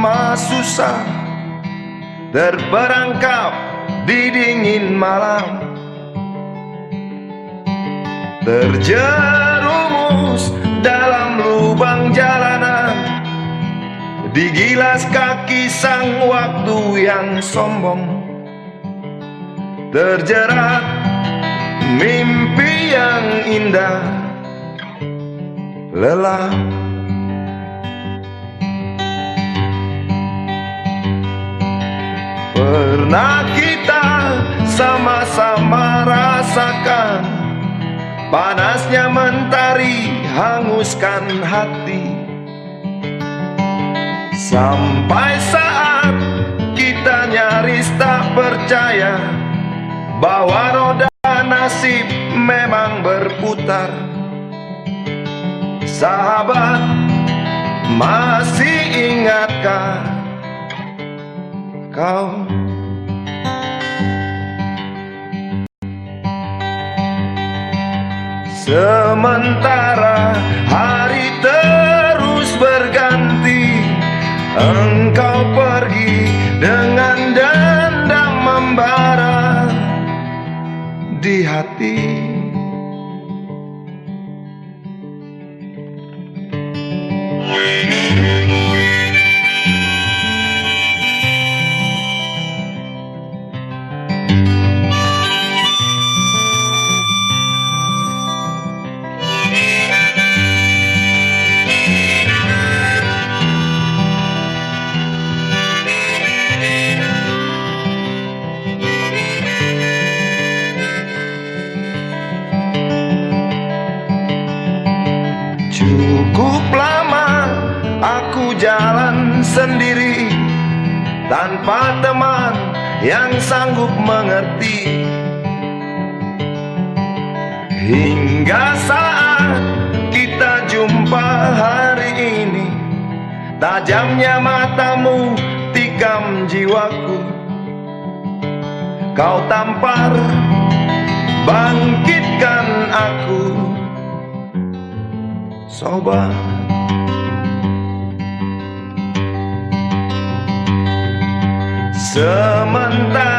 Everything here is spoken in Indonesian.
lama susah terperangkap di dingin malam, terjerumus dalam lubang jalanan, digilas kaki sang waktu yang sombong, terjerat mimpi yang indah lelah. Pernah kita sama-sama rasakan panasnya mentari hanguskan hati, sampai saat kita nyaris tak percaya bahwa roda nasib memang berputar. Sahabat, masih ingatkah kau? Sementara hari terus berganti, engkau pergi dengan dendam membara di hati. Cukup lama aku jalan sendiri, tanpa teman yang sanggup mengerti, hingga saat kita jumpa hari ini. Tajamnya matamu tikam jiwaku, kau tampar bangkitkan aku. Sobat, sementara